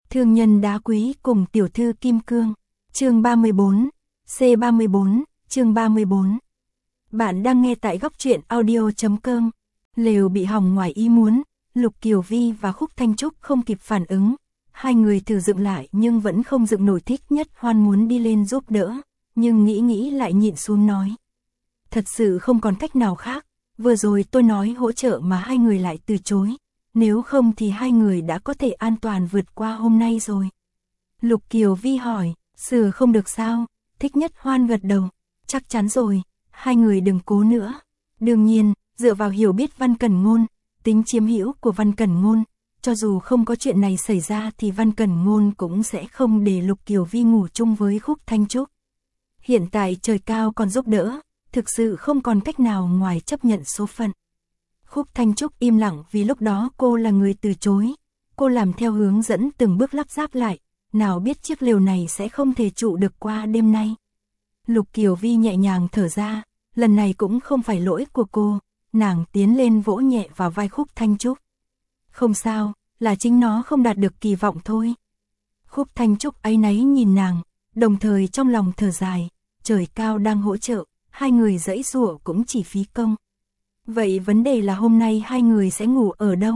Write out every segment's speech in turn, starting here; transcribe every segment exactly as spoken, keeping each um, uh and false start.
Thương nhân đá quý cùng tiểu thư kim cương. Chương ba mươi bốn, C ba mươi bốn, chương ba mươi bốn. Bạn đang nghe tại góc truyện audio chấm com. Lều bị hỏng ngoài ý muốn, Lục Kiều Vi và Khúc Thanh Trúc không kịp phản ứng. Hai người thử dựng lại nhưng vẫn không dựng nổi. Thích Nhất Hoan muốn đi lên giúp đỡ, nhưng nghĩ nghĩ lại nhịn xuống nói. Thật sự không còn cách nào khác, vừa rồi tôi nói hỗ trợ mà hai người lại từ chối. Nếu không thì hai người đã có thể an toàn vượt qua hôm nay rồi. Lục Kiều Vi hỏi, sửa không được sao? Thích Nhất Hoan gật đầu, chắc chắn rồi, hai người đừng cố nữa. Đương nhiên, dựa vào hiểu biết Văn Cẩn Ngôn, tính chiếm hữu của Văn Cẩn Ngôn, cho dù không có chuyện này xảy ra thì Văn Cẩn Ngôn cũng sẽ không để Lục Kiều Vi ngủ chung với Khúc Thanh Trúc. Hiện tại trời cao còn giúp đỡ, thực sự không còn cách nào ngoài chấp nhận số phận. Khúc Thanh Trúc im lặng vì lúc đó cô là người từ chối. Cô làm theo hướng dẫn từng bước lắp ráp lại, nào biết chiếc lều này sẽ không thể trụ được qua đêm nay. Lục Kiều Vi nhẹ nhàng thở ra, lần này cũng không phải lỗi của cô, nàng tiến lên vỗ nhẹ vào vai Khúc Thanh Trúc. Không sao, là chính nó không đạt được kỳ vọng thôi. Khúc Thanh Trúc áy náy nhìn nàng, đồng thời trong lòng thở dài, trời cao đang hỗ trợ, hai người giãy giụa cũng chỉ phí công. Vậy vấn đề là hôm nay hai người sẽ ngủ ở đâu?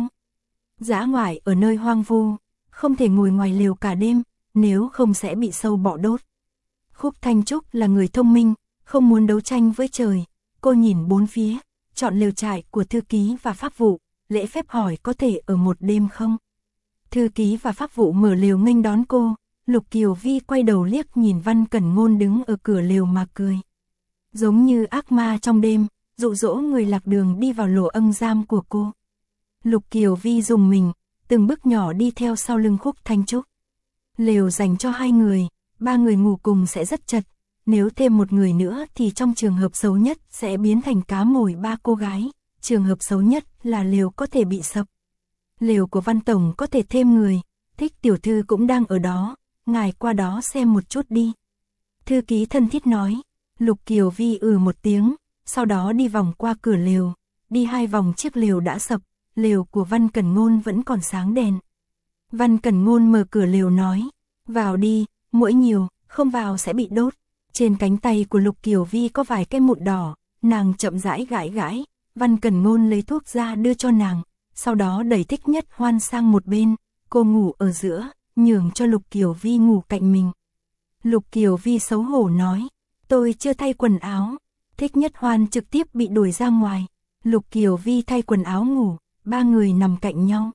Dã ngoại ở nơi hoang vu, không thể ngồi ngoài lều cả đêm, nếu không sẽ bị sâu bọ đốt. Khúc Thanh Trúc là người thông minh, không muốn đấu tranh với trời, cô nhìn bốn phía, chọn lều trại của thư ký và pháp vụ, lễ phép hỏi có thể ở một đêm không? Thư ký và pháp vụ mở lều nghênh đón cô, Lục Kiều Vi quay đầu liếc nhìn Văn Cẩn Ngôn đứng ở cửa lều mà cười. Giống như ác ma trong đêm, dụ dỗ người lạc đường đi vào lỗ ân giam của cô. Lục Kiều Vi dùng mình, từng bước nhỏ đi theo sau lưng Khúc Thanh Trúc. Lều dành cho hai người, ba người ngủ cùng sẽ rất chật, nếu thêm một người nữa thì trong trường hợp xấu nhất sẽ biến thành cá mồi ba cô gái, trường hợp xấu nhất là lều có thể bị sập. Lều của Văn Tổng có thể thêm người, Thích tiểu thư cũng đang ở đó, ngài qua đó xem một chút đi. Thư ký thân thiết nói, Lục Kiều Vi ừ một tiếng, sau đó đi vòng qua cửa lều, đi hai vòng chiếc lều đã sập, lều của Văn Cẩn Ngôn vẫn còn sáng đèn. Văn Cẩn Ngôn mở cửa lều nói, vào đi, muỗi nhiều, không vào sẽ bị đốt. Trên cánh tay của Lục Kiều Vi có vài cái mụn đỏ, nàng chậm rãi gãi gãi, Văn Cẩn Ngôn lấy thuốc ra đưa cho nàng, sau đó đẩy Thích Nhất Hoan sang một bên, cô ngủ ở giữa, nhường cho Lục Kiều Vi ngủ cạnh mình. Lục Kiều Vi xấu hổ nói, tôi chưa thay quần áo. Thích Nhất Hoan trực tiếp bị đuổi ra ngoài, Lục Kiều Vi thay quần áo ngủ, ba người nằm cạnh nhau.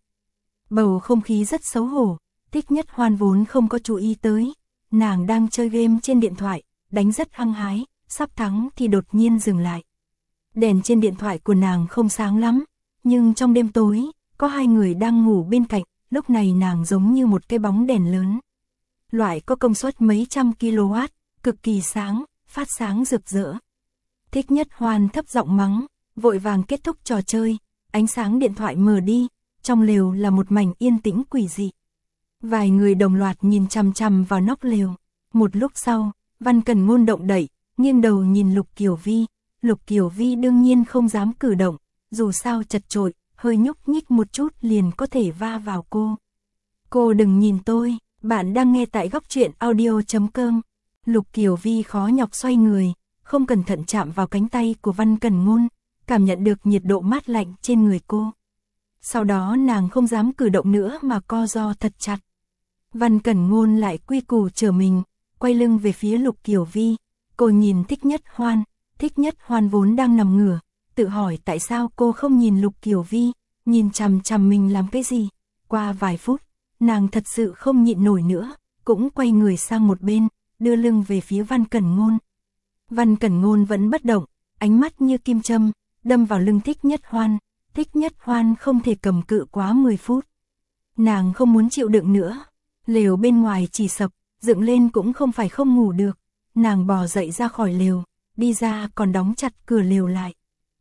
Bầu không khí rất xấu hổ, Thích Nhất Hoan vốn không có chú ý tới, nàng đang chơi game trên điện thoại, đánh rất hăng hái, sắp thắng thì đột nhiên dừng lại. Đèn trên điện thoại của nàng không sáng lắm, nhưng trong đêm tối, có hai người đang ngủ bên cạnh, lúc này nàng giống như một cái bóng đèn lớn. Loại có công suất mấy trăm ki lô oát, cực kỳ sáng, phát sáng rực rỡ. Thích Nhất Hoan thấp giọng mắng, vội vàng kết thúc trò chơi, ánh sáng điện thoại mờ đi, trong lều là một mảnh yên tĩnh quỷ dị. Vài người đồng loạt nhìn chằm chằm vào nóc lều. Một lúc sau, Văn Cẩn Ngôn động đậy, nghiêng đầu nhìn Lục Kiều Vi. Lục Kiều Vi đương nhiên không dám cử động, dù sao chật chội, hơi nhúc nhích một chút liền có thể va vào cô. Cô đừng nhìn tôi, bạn đang nghe tại góc truyện audio chấm com. Lục Kiều Vi khó nhọc xoay người, không cẩn thận chạm vào cánh tay của Văn Cẩn Ngôn, cảm nhận được nhiệt độ mát lạnh trên người cô. Sau đó nàng không dám cử động nữa mà co ro thật chặt. Văn Cẩn Ngôn lại quy củ trở mình, quay lưng về phía Lục Kiều Vi. Cô nhìn Thích Nhất Hoan, Thích Nhất Hoan vốn đang nằm ngửa, tự hỏi tại sao cô không nhìn Lục Kiều Vi, nhìn chằm chằm mình làm cái gì. Qua vài phút, nàng thật sự không nhịn nổi nữa, cũng quay người sang một bên, đưa lưng về phía Văn Cẩn Ngôn. Văn Cẩn Ngôn vẫn bất động, ánh mắt như kim châm, đâm vào lưng Thích Nhất Hoan. Thích Nhất Hoan không thể cầm cự quá mười phút. Nàng không muốn chịu đựng nữa. Lều bên ngoài chỉ sập, dựng lên cũng không phải không ngủ được. Nàng bò dậy ra khỏi lều, đi ra còn đóng chặt cửa lều lại.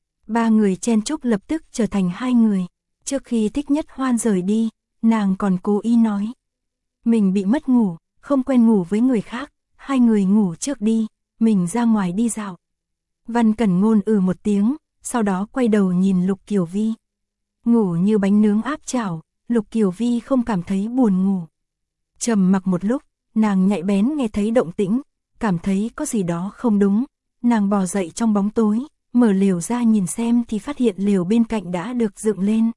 Ba người chen chúc lập tức trở thành hai người. Trước khi Thích Nhất Hoan rời đi, nàng còn cố ý nói. Mình bị mất ngủ, không quen ngủ với người khác, hai người ngủ trước đi, mình ra ngoài đi dạo. Văn Cẩn Ngôn ừ một tiếng, sau đó quay đầu nhìn Lục Kiều Vi. Ngủ như bánh nướng áp chảo, Lục Kiều Vi không cảm thấy buồn ngủ. Trầm mặc một lúc, nàng nhạy bén nghe thấy động tĩnh, cảm thấy có gì đó không đúng. Nàng bò dậy trong bóng tối, mở lều ra nhìn xem thì phát hiện lều bên cạnh đã được dựng lên.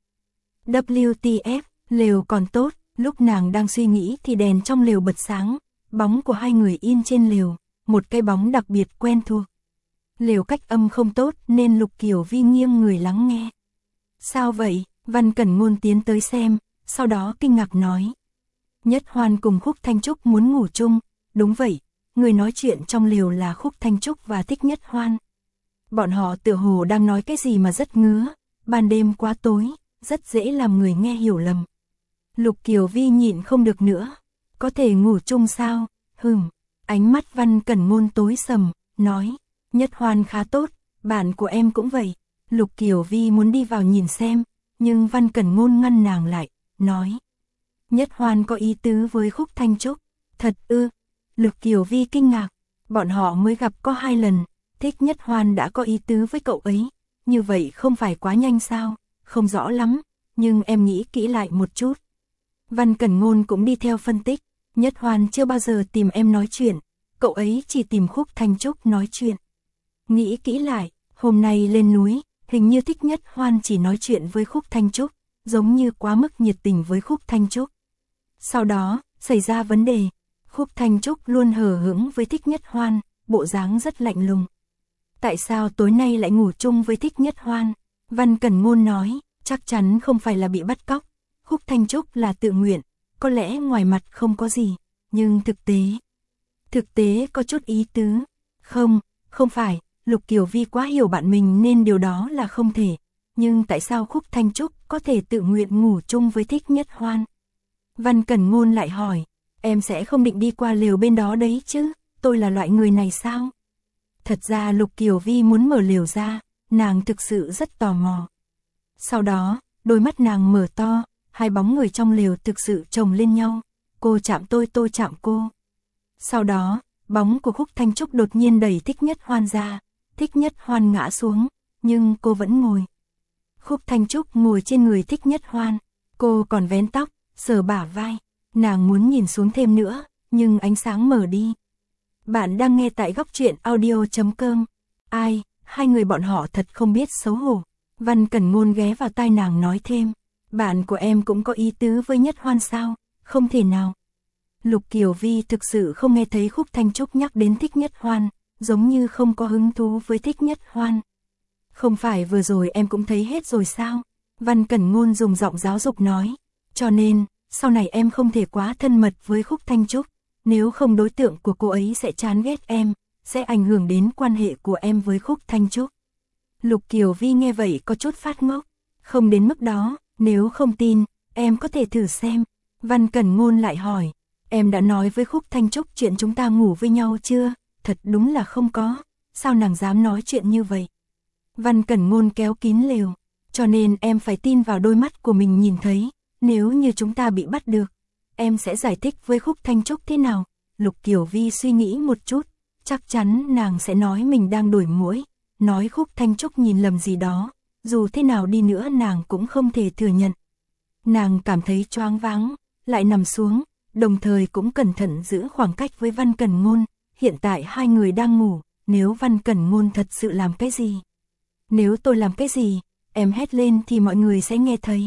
vê kép tê, lều còn tốt, lúc nàng đang suy nghĩ thì đèn trong lều bật sáng, bóng của hai người in trên lều, một cái bóng đặc biệt quen thuộc. Lều cách âm không tốt nên Lục Kiều Vi nghiêng người lắng nghe. Sao vậy? Văn Cẩn Ngôn tiến tới xem, sau đó kinh ngạc nói. Nhất Hoan cùng Khúc Thanh Trúc muốn ngủ chung, đúng vậy, người nói chuyện trong lều là Khúc Thanh Trúc và Thích Nhất Hoan. Bọn họ tựa hồ đang nói cái gì mà rất ngứa, ban đêm quá tối, rất dễ làm người nghe hiểu lầm. Lục Kiều Vi nhịn không được nữa, có thể ngủ chung sao? Hừm, ánh mắt Văn Cẩn Ngôn tối sầm, nói, Nhất Hoan khá tốt, bạn của em cũng vậy. Lục Kiều Vi muốn đi vào nhìn xem, nhưng Văn Cẩn Ngôn ngăn nàng lại, nói. Nhất Hoan có ý tứ với Khúc Thanh Trúc, thật ư? Lục Kiều Vi kinh ngạc, bọn họ mới gặp có hai lần, Thích Nhất Hoan đã có ý tứ với cậu ấy, như vậy không phải quá nhanh sao? Không rõ lắm, nhưng em nghĩ kỹ lại một chút. Văn Cẩn Ngôn cũng đi theo phân tích, Nhất Hoan chưa bao giờ tìm em nói chuyện, cậu ấy chỉ tìm Khúc Thanh Trúc nói chuyện. Nghĩ kỹ lại, hôm nay lên núi, hình như Thích Nhất Hoan chỉ nói chuyện với Khúc Thanh Trúc, giống như quá mức nhiệt tình với Khúc Thanh Trúc. Sau đó, xảy ra vấn đề, Khúc Thanh Trúc luôn hờ hững với Thích Nhất Hoan, bộ dáng rất lạnh lùng. Tại sao tối nay lại ngủ chung với Thích Nhất Hoan? Văn Cẩn Ngôn nói, chắc chắn không phải là bị bắt cóc. Khúc Thanh Trúc là tự nguyện, có lẽ ngoài mặt không có gì, nhưng thực tế... Thực tế có chút ý tứ. Không, không phải, Lục Kiều Vi quá hiểu bạn mình nên điều đó là không thể. Nhưng tại sao Khúc Thanh Trúc có thể tự nguyện ngủ chung với Thích Nhất Hoan? Văn Cẩn Ngôn lại hỏi, em sẽ không định đi qua lều bên đó đấy chứ, tôi là loại người này sao? Thật ra Lục Kiều Vi muốn mở lều ra, nàng thực sự rất tò mò. Sau đó, đôi mắt nàng mở to, hai bóng người trong lều thực sự chồng lên nhau, cô chạm tôi tôi chạm cô. Sau đó, bóng của Khúc Thanh Trúc đột nhiên đẩy Thích Nhất Hoan ra, Thích Nhất Hoan ngã xuống, nhưng cô vẫn ngồi. Khúc Thanh Trúc ngồi trên người Thích Nhất Hoan, cô còn vén tóc, sờ bả vai, nàng muốn nhìn xuống thêm nữa, nhưng ánh sáng mở đi. Bạn đang nghe tại góc truyện audio chấm com. Ai, hai người bọn họ thật không biết xấu hổ. Văn Cẩn Ngôn ghé vào tai nàng nói thêm, bạn của em cũng có ý tứ với Nhất Hoan sao? Không thể nào. Lục Kiều Vi thực sự không nghe thấy Khúc Thanh Trúc nhắc đến Thích Nhất Hoan, giống như không có hứng thú với Thích Nhất Hoan. Không phải vừa rồi em cũng thấy hết rồi sao? Văn Cẩn Ngôn dùng giọng giáo dục nói, cho nên, sau này em không thể quá thân mật với Khúc Thanh Trúc, nếu không đối tượng của cô ấy sẽ chán ghét em, sẽ ảnh hưởng đến quan hệ của em với Khúc Thanh Trúc. Lục Kiều Vi nghe vậy có chút phát ngốc, không đến mức đó, nếu không tin, em có thể thử xem. Văn Cẩn Ngôn lại hỏi, em đã nói với Khúc Thanh Trúc chuyện chúng ta ngủ với nhau chưa? Thật đúng là không có, sao nàng dám nói chuyện như vậy? Văn Cẩn Ngôn kéo kín lều, cho nên em phải tin vào đôi mắt của mình nhìn thấy, nếu như chúng ta bị bắt được, em sẽ giải thích với Khúc Thanh Trúc thế nào? Lục Kiều Vi suy nghĩ một chút, chắc chắn nàng sẽ nói mình đang đuổi muỗi, nói Khúc Thanh Trúc nhìn lầm gì đó, dù thế nào đi nữa nàng cũng không thể thừa nhận. Nàng cảm thấy choáng váng, lại nằm xuống, đồng thời cũng cẩn thận giữ khoảng cách với Văn Cẩn Ngôn, hiện tại hai người đang ngủ, nếu Văn Cẩn Ngôn thật sự làm cái gì? Nếu tôi làm cái gì, em hét lên thì mọi người sẽ nghe thấy.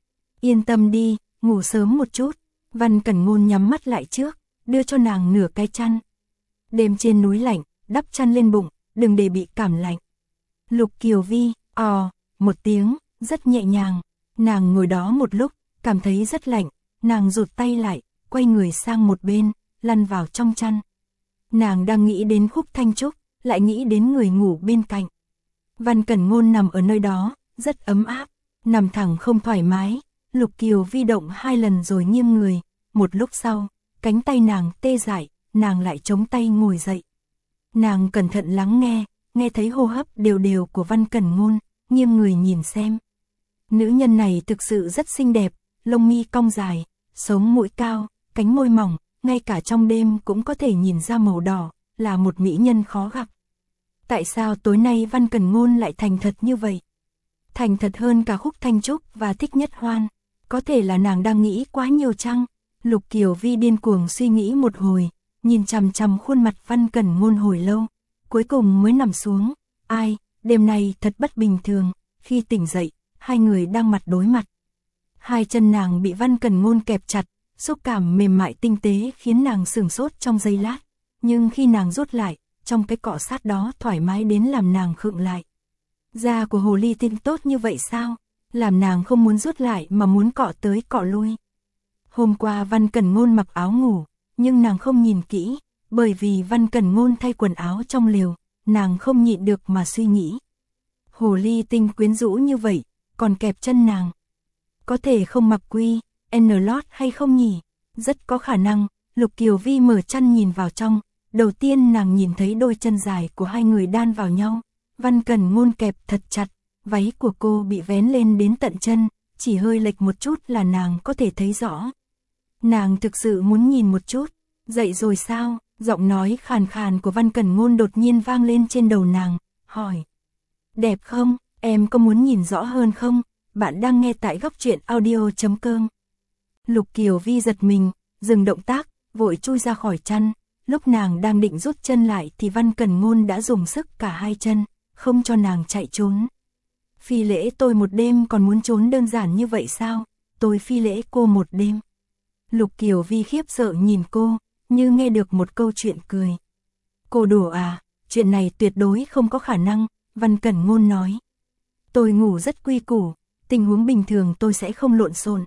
Yên tâm đi, ngủ sớm một chút. Văn Cẩn Ngôn nhắm mắt lại trước, đưa cho nàng nửa cái chăn. Đêm trên núi lạnh, đắp chăn lên bụng, đừng để bị cảm lạnh. Lục Kiều Vi, ò, một tiếng, rất nhẹ nhàng. Nàng ngồi đó một lúc, cảm thấy rất lạnh, nàng rụt tay lại, quay người sang một bên, lăn vào trong chăn. Nàng đang nghĩ đến Khúc Thanh Trúc, lại nghĩ đến người ngủ bên cạnh. Văn Cẩn Ngôn nằm ở nơi đó, rất ấm áp, nằm thẳng không thoải mái. Lục Kiều Vi động hai lần rồi nghiêng người, một lúc sau, cánh tay nàng tê dại, nàng lại chống tay ngồi dậy. Nàng cẩn thận lắng nghe, nghe thấy hô hấp đều đều của Văn Cẩn Ngôn, nghiêng người nhìn xem. Nữ nhân này thực sự rất xinh đẹp, lông mi cong dài, sống mũi cao, cánh môi mỏng, ngay cả trong đêm cũng có thể nhìn ra màu đỏ, là một mỹ nhân khó gặp. Tại sao tối nay Văn Cẩn Ngôn lại thành thật như vậy? Thành thật hơn cả Khúc Thanh Trúc và Thích Nhất Hoan. Có thể là nàng đang nghĩ quá nhiều chăng? Lục Kiều Vi điên cuồng suy nghĩ một hồi, nhìn chằm chằm khuôn mặt Văn Cẩn Ngôn hồi lâu, cuối cùng mới nằm xuống. Ai, đêm nay thật bất bình thường, khi tỉnh dậy, hai người đang mặt đối mặt. Hai chân nàng bị Văn Cẩn Ngôn kẹp chặt, xúc cảm mềm mại tinh tế khiến nàng sửng sốt trong giây lát, nhưng khi nàng rút lại, trong cái cọ sát đó thoải mái đến làm nàng khựng lại. Da của hồ ly tinh tốt như vậy sao? Làm nàng không muốn rút lại mà muốn cọ tới cọ lui. Hôm qua Văn Cẩn Ngôn mặc áo ngủ, nhưng nàng không nhìn kỹ, bởi vì Văn Cẩn Ngôn thay quần áo trong lều, nàng không nhịn được mà suy nghĩ. Hồ ly tinh quyến rũ như vậy, còn kẹp chân nàng. Có thể không mặc quy, N-lót hay không nhỉ? Rất có khả năng. Lục Kiều Vi mở chăn nhìn vào trong, đầu tiên nàng nhìn thấy đôi chân dài của hai người đan vào nhau. Văn Cẩn Ngôn kẹp thật chặt, váy của cô bị vén lên đến tận chân, chỉ hơi lệch một chút là nàng có thể thấy rõ. Nàng thực sự muốn nhìn một chút. Dậy rồi sao? Giọng nói khàn khàn của Văn Cẩn Ngôn đột nhiên vang lên trên đầu nàng, hỏi. Đẹp không? Em có muốn nhìn rõ hơn không? Bạn đang nghe tại góc truyện audio chấm com. Lục Kiều Vi giật mình, dừng động tác, vội chui ra khỏi chăn. Lúc nàng đang định rút chân lại thì Văn Cẩn Ngôn đã dùng sức cả hai chân, không cho nàng chạy trốn. Phi lễ tôi một đêm còn muốn trốn đơn giản như vậy sao? Tôi phi lễ cô một đêm. Lục Kiều Vi khiếp sợ nhìn cô, như nghe được một câu chuyện cười. Cô đùa à? Chuyện này tuyệt đối không có khả năng, Văn Cẩn Ngôn nói. Tôi ngủ rất quy củ, tình huống bình thường tôi sẽ không lộn xộn.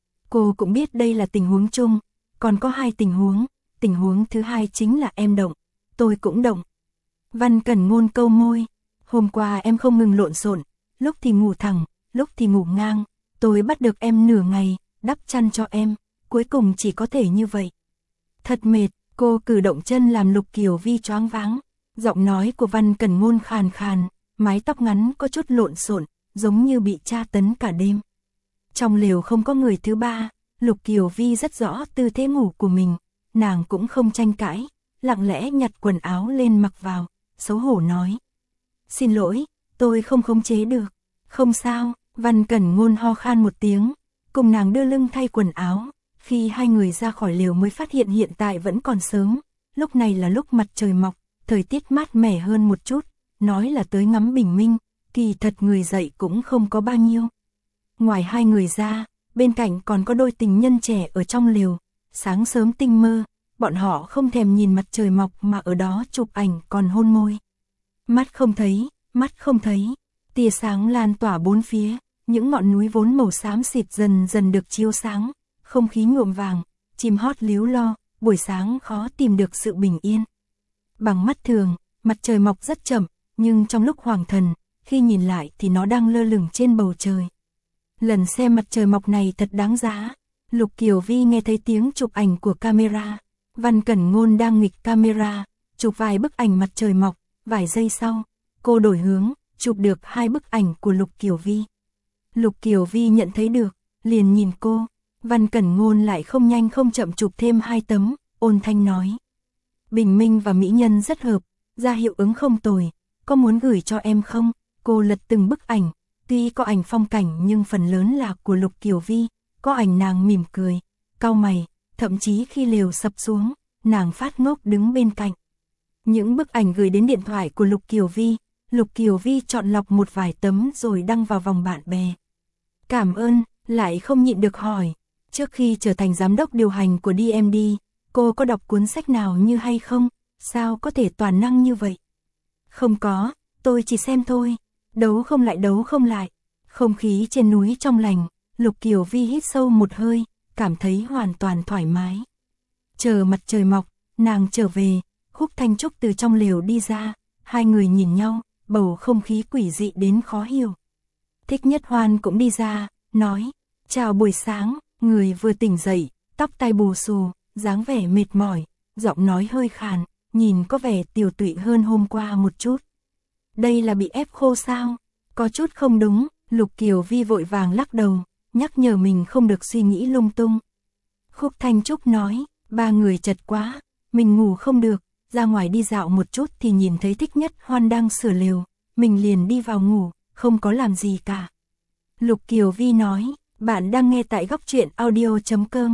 Cô cũng biết đây là tình huống chung, còn có hai tình huống, tình huống thứ hai chính là em động, tôi cũng động. Văn Cẩn Ngôn câu môi, hôm qua em không ngừng lộn xộn, lúc thì ngủ thẳng, lúc thì ngủ ngang, tôi bắt được em nửa ngày, đắp chăn cho em, cuối cùng chỉ có thể như vậy. Thật mệt, cô cử động chân làm Lục Kiều Vi choáng váng, giọng nói của Văn Cẩn Ngôn khàn khàn, mái tóc ngắn có chút lộn xộn, giống như bị tra tấn cả đêm. Trong lều không có người thứ ba, Lục Kiều Vi rất rõ tư thế ngủ của mình, nàng cũng không tranh cãi, lặng lẽ nhặt quần áo lên mặc vào, xấu hổ nói. Xin lỗi, tôi không khống chế được. Không sao, Văn Cẩn Ngôn ho khan một tiếng, cùng nàng đưa lưng thay quần áo. Khi hai người ra khỏi lều mới phát hiện hiện tại vẫn còn sớm, lúc này là lúc mặt trời mọc, thời tiết mát mẻ hơn một chút, nói là tới ngắm bình minh, kỳ thật người dậy cũng không có bao nhiêu. Ngoài hai người ra, bên cạnh còn có đôi tình nhân trẻ ở trong lều, sáng sớm tinh mơ, bọn họ không thèm nhìn mặt trời mọc mà ở đó chụp ảnh còn hôn môi. Mắt không thấy, mắt không thấy, tia sáng lan tỏa bốn phía, những ngọn núi vốn màu xám xịt dần dần được chiếu sáng, không khí nhuộm vàng, chim hót líu lo, buổi sáng khó tìm được sự bình yên. Bằng mắt thường, mặt trời mọc rất chậm, nhưng trong lúc hoàng thần, khi nhìn lại thì nó đang lơ lửng trên bầu trời. Lần xem mặt trời mọc này thật đáng giá. Lục Kiều Vi nghe thấy tiếng chụp ảnh của camera. Văn Cẩn Ngôn đang nghịch camera, chụp vài bức ảnh mặt trời mọc, vài giây sau, cô đổi hướng, chụp được hai bức ảnh của Lục Kiều Vi. Lục Kiều Vi nhận thấy được, liền nhìn cô. Văn Cẩn Ngôn lại không nhanh không chậm chụp thêm hai tấm, ôn thanh nói. Bình minh và mỹ nhân rất hợp, ra hiệu ứng không tồi, có muốn gửi cho em không? Cô lật từng bức ảnh, tuy có ảnh phong cảnh nhưng phần lớn là của Lục Kiều Vi, có ảnh nàng mỉm cười, cau mày, thậm chí khi lều sập xuống, nàng phát ngốc đứng bên cạnh. Những bức ảnh gửi đến điện thoại của Lục Kiều Vi, Lục Kiều Vi chọn lọc một vài tấm rồi đăng vào vòng bạn bè. Cảm ơn, lại không nhịn được hỏi, trước khi trở thành giám đốc điều hành của đê em đê, cô có đọc cuốn sách nào như hay không? Sao có thể toàn năng như vậy? Không có, tôi chỉ xem thôi. Đấu không lại đấu không lại. Không khí trên núi trong lành, Lục Kiều Vi hít sâu một hơi, cảm thấy hoàn toàn thoải mái. Chờ mặt trời mọc, nàng trở về, Khúc Thanh Trúc từ trong lều đi ra, hai người nhìn nhau, bầu không khí quỷ dị đến khó hiểu. Thích Nhất Hoan cũng đi ra, nói, chào buổi sáng, người vừa tỉnh dậy, tóc tai bù xù, dáng vẻ mệt mỏi, giọng nói hơi khàn, nhìn có vẻ tiều tụy hơn hôm qua một chút. Đây là bị ép khô sao? Có chút không đúng, Lục Kiều Vi vội vàng lắc đầu, nhắc nhở mình không được suy nghĩ lung tung. Khúc Thanh Trúc nói, ba người chật quá, mình ngủ không được, ra ngoài đi dạo một chút thì nhìn thấy Thích Nhất Hoan đang sửa lều, mình liền đi vào ngủ, không có làm gì cả. Lục Kiều Vi nói, bạn đang nghe tại góc truyện audio chấm com.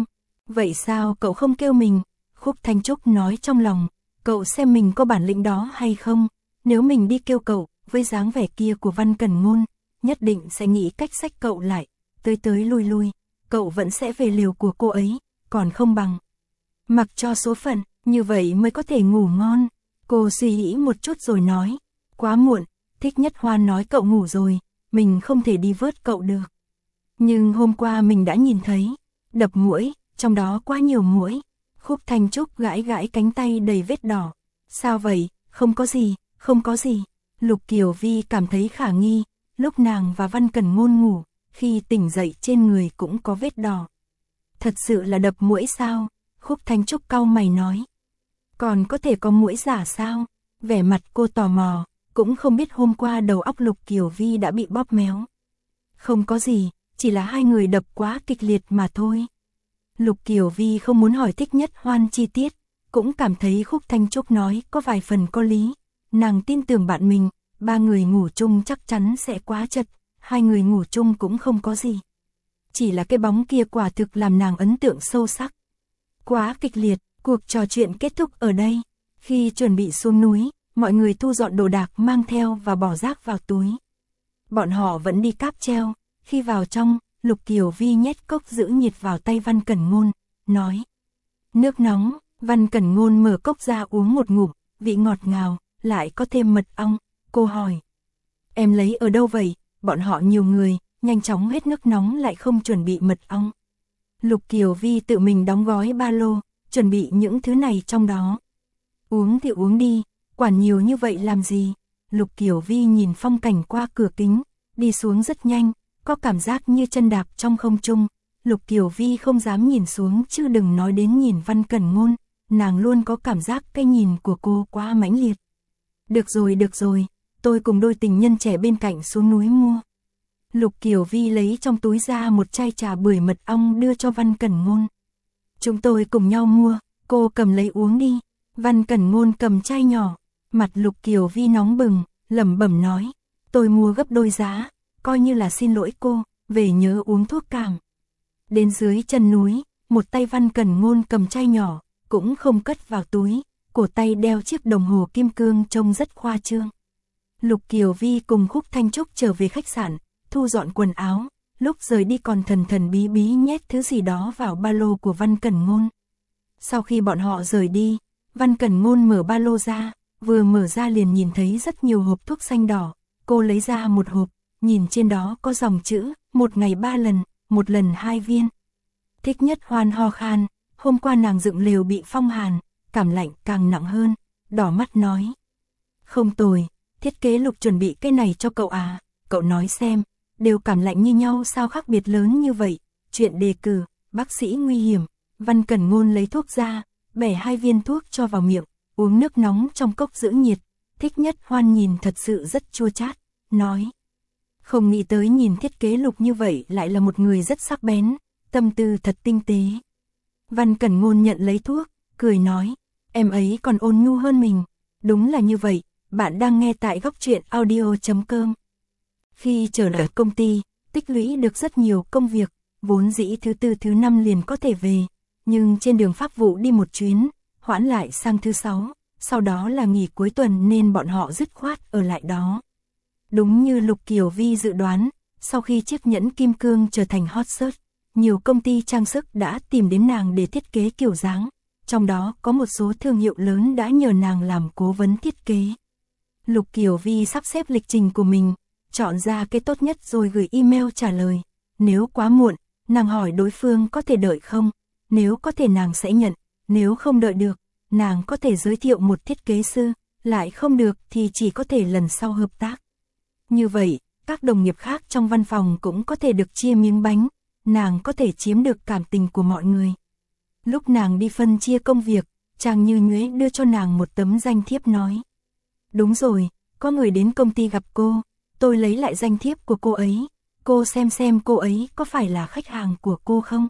Vậy sao cậu không kêu mình? Khúc Thanh Trúc nói trong lòng, cậu xem mình có bản lĩnh đó hay không? Nếu mình đi kêu cậu, với dáng vẻ kia của Văn Cẩn Ngôn, nhất định sẽ nghĩ cách xách cậu lại, tới tới lui lui, cậu vẫn sẽ về liều của cô ấy, còn không bằng mặc cho số phận, như vậy mới có thể ngủ ngon. Cô suy nghĩ một chút rồi nói, quá muộn, Thích Nhất Hoan nói cậu ngủ rồi, mình không thể đi vớt cậu được. Nhưng hôm qua mình đã nhìn thấy, đập muỗi, trong đó quá nhiều muỗi. Khúc Thanh Trúc gãi gãi cánh tay đầy vết đỏ. Sao vậy, không có gì, không có gì. Lục Kiều Vi cảm thấy khả nghi, lúc nàng và Văn Cẩn Ngôn ngủ, khi tỉnh dậy trên người cũng có vết đỏ. Thật sự là đập muỗi sao? Khúc Thanh Trúc cau mày nói. Còn có thể có muỗi giả sao? Vẻ mặt cô tò mò, cũng không biết hôm qua đầu óc Lục Kiều Vi đã bị bóp méo. Không có gì, chỉ là hai người đập quá kịch liệt mà thôi. Lục Kiều Vi không muốn hỏi Thích Nhất Hoan chi tiết, cũng cảm thấy Khúc Thanh Trúc nói có vài phần có lý. Nàng tin tưởng bạn mình, ba người ngủ chung chắc chắn sẽ quá chật, hai người ngủ chung cũng không có gì. Chỉ là cái bóng kia quả thực làm nàng ấn tượng sâu sắc. Quá kịch liệt, cuộc trò chuyện kết thúc ở đây. Khi chuẩn bị xuống núi, mọi người thu dọn đồ đạc mang theo và bỏ rác vào túi. Bọn họ vẫn đi cáp treo, khi vào trong, Lục Kiều Vi nhét cốc giữ nhiệt vào tay Văn Cẩn Ngôn, nói. Nước nóng, Văn Cẩn Ngôn mở cốc ra uống một ngụm, vị ngọt ngào, lại có thêm mật ong. Cô hỏi, em lấy ở đâu vậy? Bọn họ nhiều người, nhanh chóng hết nước nóng lại không chuẩn bị mật ong. Lục Kiều Vi tự mình đóng gói ba lô, chuẩn bị những thứ này trong đó. Uống thì uống đi, quản nhiều như vậy làm gì? Lục Kiều Vi nhìn phong cảnh qua cửa kính, đi xuống rất nhanh, có cảm giác như chân đạp trong không trung. Lục Kiều Vi không dám nhìn xuống chứ đừng nói đến nhìn Văn Cẩn Ngôn, nàng luôn có cảm giác cái nhìn của cô quá mãnh liệt. Được rồi, được rồi, tôi cùng đôi tình nhân trẻ bên cạnh xuống núi mua. Lục Kiều Vi lấy trong túi ra một chai trà bưởi mật ong đưa cho Văn Cẩn Ngôn. Chúng tôi cùng nhau mua, cô cầm lấy uống đi. Văn Cẩn Ngôn cầm chai nhỏ, mặt Lục Kiều Vi nóng bừng, lẩm bẩm nói, tôi mua gấp đôi giá, coi như là xin lỗi cô, về nhớ uống thuốc cảm. Đến dưới chân núi, một tay Văn Cẩn Ngôn cầm chai nhỏ, cũng không cất vào túi, cổ tay đeo chiếc đồng hồ kim cương trông rất khoa trương. Lục Kiều Vi cùng Khúc Thanh Trúc trở về khách sạn, thu dọn quần áo, lúc rời đi còn thần thần bí bí nhét thứ gì đó vào ba lô của Văn Cẩn Ngôn. Sau khi bọn họ rời đi, Văn Cẩn Ngôn mở ba lô ra, vừa mở ra liền nhìn thấy rất nhiều hộp thuốc xanh đỏ, cô lấy ra một hộp, nhìn trên đó có dòng chữ, một ngày ba lần, một lần hai viên. Thích Nhất Hoan ho khan, hôm qua nàng dựng lều bị phong hàn, cảm lạnh càng nặng hơn, đỏ mắt nói. Không tồi, thiết kế Lục chuẩn bị cái này cho cậu à, cậu nói xem, đều cảm lạnh như nhau sao khác biệt lớn như vậy, chuyện đề cử, bác sĩ nguy hiểm. Văn Cẩn Ngôn lấy thuốc ra, bẻ hai viên thuốc cho vào miệng, uống nước nóng trong cốc giữ nhiệt. Thích Nhất Hoan nhìn thật sự rất chua chát, nói. Không nghĩ tới nhìn thiết kế Lục như vậy lại là một người rất sắc bén, tâm tư thật tinh tế. Văn Cẩn Ngôn nhận lấy thuốc, cười nói, em ấy còn ôn nhu hơn mình. Đúng là như vậy, bạn đang nghe tại góc truyện audio chấm com. Khi trở lại công ty, tích lũy được rất nhiều công việc, vốn dĩ thứ tư thứ năm liền có thể về, nhưng trên đường pháp vụ đi một chuyến, hoãn lại sang thứ sáu, sau đó là nghỉ cuối tuần nên bọn họ dứt khoát ở lại đó. Đúng như Lục Kiều Vi dự đoán, sau khi chiếc nhẫn kim cương trở thành hot search, nhiều công ty trang sức đã tìm đến nàng để thiết kế kiểu dáng, trong đó có một số thương hiệu lớn đã nhờ nàng làm cố vấn thiết kế. Lục Kiều Vi sắp xếp lịch trình của mình, chọn ra cái tốt nhất rồi gửi email trả lời. Nếu quá muộn, nàng hỏi đối phương có thể đợi không, nếu có thể nàng sẽ nhận, nếu không đợi được, nàng có thể giới thiệu một thiết kế sư, lại không được thì chỉ có thể lần sau hợp tác. Như vậy, các đồng nghiệp khác trong văn phòng cũng có thể được chia miếng bánh, nàng có thể chiếm được cảm tình của mọi người. Lúc nàng đi phân chia công việc, Trang Như Nhuế đưa cho nàng một tấm danh thiếp nói. Đúng rồi, có người đến công ty gặp cô, tôi lấy lại danh thiếp của cô ấy, cô xem xem cô ấy có phải là khách hàng của cô không?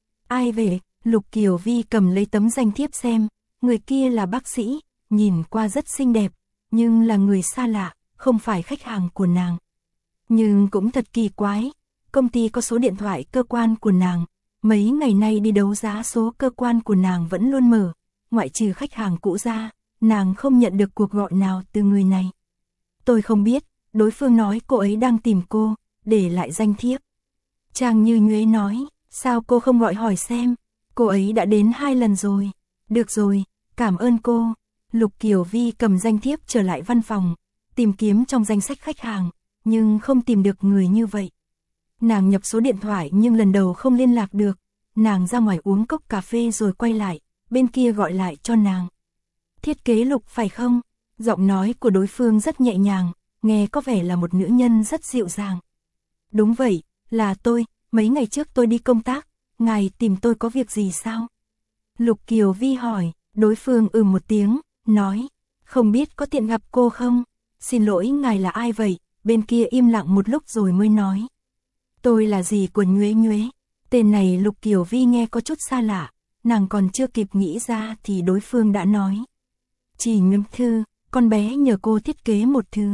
Ai về? Lục Kiều Vi cầm lấy tấm danh thiếp xem, người kia là bác sĩ, nhìn qua rất xinh đẹp, nhưng là người xa lạ, không phải khách hàng của nàng. Nhưng cũng thật kỳ quái, công ty có số điện thoại cơ quan của nàng, mấy ngày nay đi đấu giá số cơ quan của nàng vẫn luôn mở, ngoại trừ khách hàng cũ ra, nàng không nhận được cuộc gọi nào từ người này. Tôi không biết, đối phương nói cô ấy đang tìm cô, để lại danh thiếp. Trang Như Nhuế nói, sao cô không gọi hỏi xem, cô ấy đã đến hai lần rồi. Được rồi, cảm ơn cô. Lục Kiều Vi cầm danh thiếp trở lại văn phòng, tìm kiếm trong danh sách khách hàng, nhưng không tìm được người như vậy. Nàng nhập số điện thoại nhưng lần đầu không liên lạc được, nàng ra ngoài uống cốc cà phê rồi quay lại, bên kia gọi lại cho nàng. Thiết kế Lục phải không? Giọng nói của đối phương rất nhẹ nhàng, nghe có vẻ là một nữ nhân rất dịu dàng. Đúng vậy, là tôi, mấy ngày trước tôi đi công tác, ngài tìm tôi có việc gì sao? Lục Kiều Vi hỏi, đối phương ừ một tiếng, nói, không biết có tiện gặp cô không? Xin lỗi, ngài là ai vậy? Bên kia im lặng một lúc rồi mới nói. Tôi là dì của Nhuế Nhuế. Tên này Lục Kiều Vi nghe có chút xa lạ, nàng còn chưa kịp nghĩ ra thì đối phương đã nói. Chị Ngâm Thư, con bé nhờ cô thiết kế một thứ.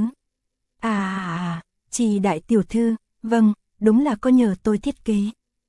À à à, chị Đại Tiểu Thư, vâng, đúng là có nhờ tôi thiết kế.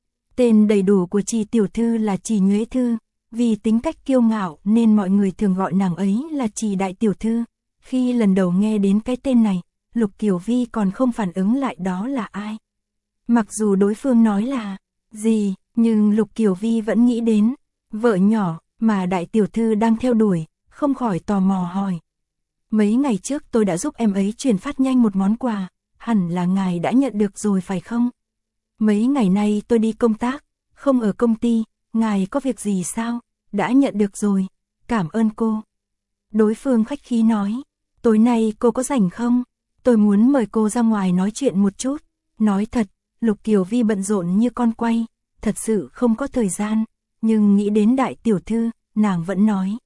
Tên đầy đủ của chị Tiểu Thư là chị Nhuế Thư, vì tính cách kiêu ngạo nên mọi người thường gọi nàng ấy là chị Đại Tiểu Thư. Khi lần đầu nghe đến cái tên này, Lục Kiều Vi còn không phản ứng lại đó là ai. Mặc dù đối phương nói là gì, nhưng Lục Kiều Vi vẫn nghĩ đến vợ nhỏ mà Đại Tiểu Thư đang theo đuổi, không khỏi tò mò hỏi. Mấy ngày trước tôi đã giúp em ấy chuyển phát nhanh một món quà, hẳn là ngài đã nhận được rồi phải không? Mấy ngày nay tôi đi công tác, không ở công ty, ngài có việc gì sao? Đã nhận được rồi, cảm ơn cô. Đối phương khách khí nói, tối nay cô có rảnh không? Tôi muốn mời cô ra ngoài nói chuyện một chút. Nói thật, Lục Kiều Vi bận rộn như con quay, thật sự không có thời gian, nhưng nghĩ đến Đại Tiểu Thư, nàng vẫn nói.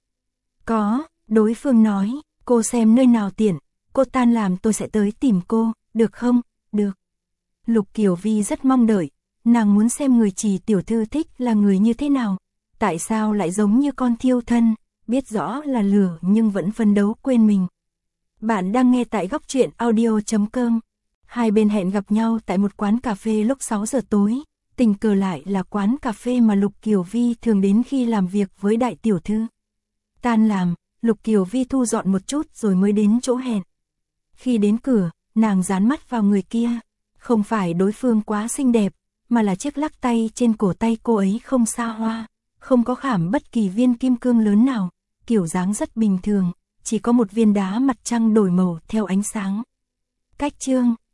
Có, đối phương nói, cô xem nơi nào tiện, cô tan làm tôi sẽ tới tìm cô, được không? Được. Lục Kiều Vi rất mong đợi, nàng muốn xem người chị Tiểu Thư thích là người như thế nào, tại sao lại giống như con thiêu thân, biết rõ là lừa nhưng vẫn phấn đấu quên mình. Bạn đang nghe tại góc truyện audio chấm com. Hai bên hẹn gặp nhau tại một quán cà phê lúc sáu giờ tối, tình cờ lại là quán cà phê mà Lục Kiều Vi thường đến khi làm việc với Đại Tiểu Thư. Tan làm, Lục Kiều Vi thu dọn một chút rồi mới đến chỗ hẹn. Khi đến cửa, nàng dán mắt vào người kia, không phải đối phương quá xinh đẹp, mà là chiếc lắc tay trên cổ tay cô ấy không xa hoa, không có khảm bất kỳ viên kim cương lớn nào, kiểu dáng rất bình thường, chỉ có một viên đá mặt trăng đổi màu theo ánh sáng. Cách chương